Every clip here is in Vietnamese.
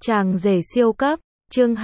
Chàng rể siêu cấp, chương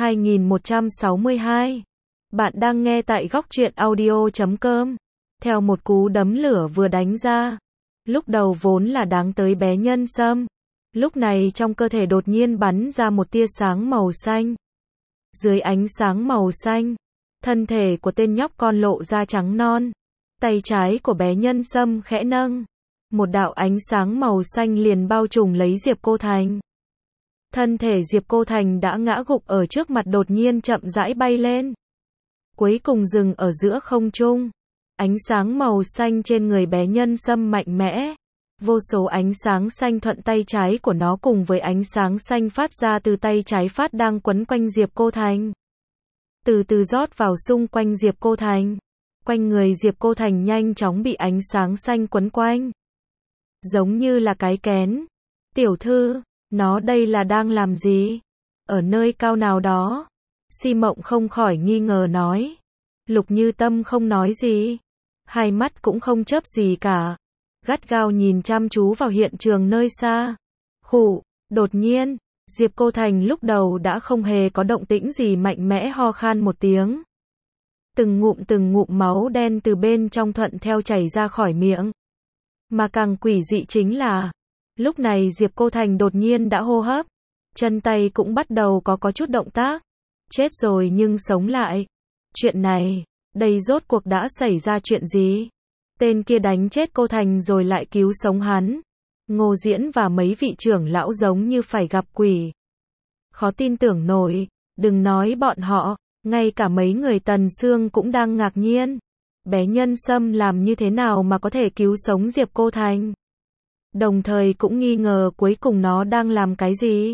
2162. Bạn đang nghe tại góc truyện audio.com. Theo một cú đấm lửa vừa đánh ra, lúc đầu vốn là đáng tới bé Nhân Sâm, lúc này trong cơ thể đột nhiên bắn ra một tia sáng màu xanh. Dưới ánh sáng màu xanh, thân thể của tên nhóc con lộ ra trắng non. Tay trái của bé Nhân Sâm khẽ nâng, một đạo ánh sáng màu xanh liền bao trùm lấy Diệp Cô Thành. Thân thể Diệp Cô Thành đã ngã gục ở trước mặt đột nhiên chậm rãi bay lên, cuối cùng dừng ở giữa không trung. Ánh sáng màu xanh trên người bé Nhân Sâm mạnh mẽ, vô số ánh sáng xanh thuận tay trái của nó cùng với ánh sáng xanh phát ra từ tay trái phát đang quấn quanh Diệp Cô Thành, từ từ rót vào xung quanh Diệp Cô Thành. Quanh người Diệp Cô Thành nhanh chóng bị ánh sáng xanh quấn quanh, giống như là cái kén. Tiểu thư, nó đây là đang làm gì? Ở nơi cao nào đó? Si Mộng không khỏi nghi ngờ nói. Lục Như Tâm không nói gì, hai mắt cũng không chớp gì cả, gắt gao nhìn chăm chú vào hiện trường nơi xa. Khụ, đột nhiên, Diệp Cô Thành lúc đầu đã không hề có động tĩnh gì mạnh mẽ ho khan một tiếng. Từng ngụm máu đen từ bên trong thuận theo chảy ra khỏi miệng. Mà càng quỷ dị chính là, lúc này Diệp Cô Thành đột nhiên đã hô hấp, chân tay cũng bắt đầu có chút động tác. Chết rồi nhưng sống lại. Chuyện này, đây rốt cuộc đã xảy ra chuyện gì? Tên kia đánh chết cô Thành rồi lại cứu sống hắn. Ngô Diễn và mấy vị trưởng lão giống như phải gặp quỷ. Khó tin tưởng nổi, đừng nói bọn họ, ngay cả mấy người Tần Sương cũng đang ngạc nhiên. Bé Nhân Sâm làm như thế nào mà có thể cứu sống Diệp Cô Thành? Đồng thời cũng nghi ngờ cuối cùng nó đang làm cái gì?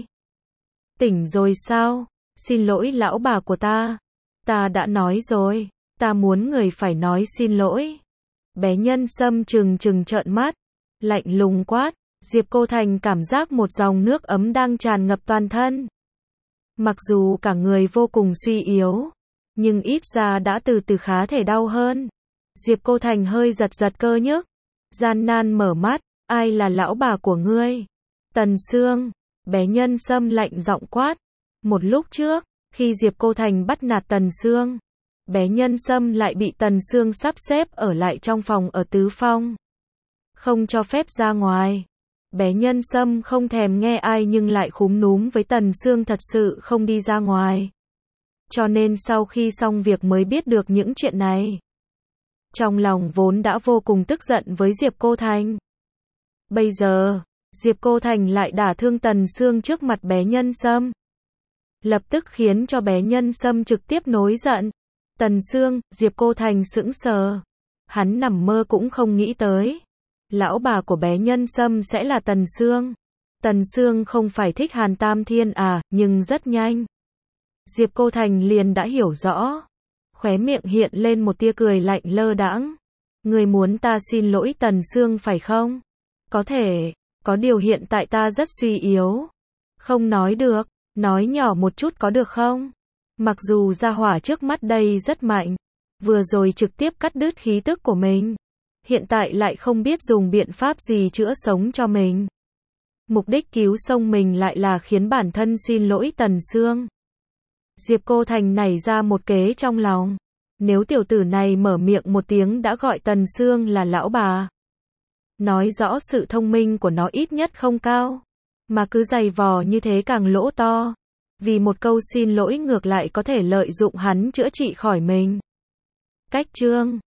Tỉnh rồi sao? Xin lỗi lão bà của ta. Ta đã nói rồi, ta muốn người phải nói xin lỗi. Bé Nhân Sâm trừng trợn mắt, lạnh lùng quát. Diệp Cô Thành cảm giác một dòng nước ấm đang tràn ngập toàn thân. Mặc dù cả người vô cùng suy yếu, nhưng ít ra đã từ từ khá thể đau hơn. Diệp Cô Thành hơi giật cơ nhức, gian nan mở mắt. Ai là lão bà của ngươi? Tần Sương. Bé Nhân Sâm lạnh giọng quát. Một lúc trước, khi Diệp Cô Thành bắt nạt Tần Sương, bé Nhân Sâm lại bị Tần Sương sắp xếp ở lại trong phòng ở Tứ Phong, không cho phép ra ngoài. Bé Nhân Sâm không thèm nghe ai nhưng lại khúm núm với Tần Sương thật sự không đi ra ngoài. Cho nên sau khi xong việc mới biết được những chuyện này. Trong lòng vốn đã vô cùng tức giận với Diệp Cô Thành. Bây giờ, Diệp Cô Thành lại đả thương Tần Sương trước mặt bé Nhân Sâm, lập tức khiến cho bé Nhân Sâm trực tiếp nổi giận. Tần Sương, Diệp Cô Thành sững sờ. Hắn nằm mơ cũng không nghĩ tới, lão bà của bé Nhân Sâm sẽ là Tần Sương. Tần Sương không phải thích Hàn Tam Thiên à, nhưng rất nhanh, Diệp Cô Thành liền đã hiểu rõ. Khóe miệng hiện lên một tia cười lạnh lơ đãng. Người muốn ta xin lỗi Tần Sương phải không? Có thể, có điều hiện tại ta rất suy yếu. Không nói được, nói nhỏ một chút có được không? Mặc dù gia hỏa trước mắt đây rất mạnh, vừa rồi trực tiếp cắt đứt khí tức của mình, hiện tại lại không biết dùng biện pháp gì chữa sống cho mình. Mục đích cứu sống mình lại là khiến bản thân xin lỗi Tần Sương. Diệp Cô Thành nảy ra một kế trong lòng. Nếu tiểu tử này mở miệng một tiếng đã gọi Tần Sương là lão bà, nói rõ sự thông minh của nó ít nhất không cao, mà cứ giày vò như thế càng lỗ to. Vì một câu xin lỗi ngược lại có thể lợi dụng hắn chữa trị khỏi mình. Cách chương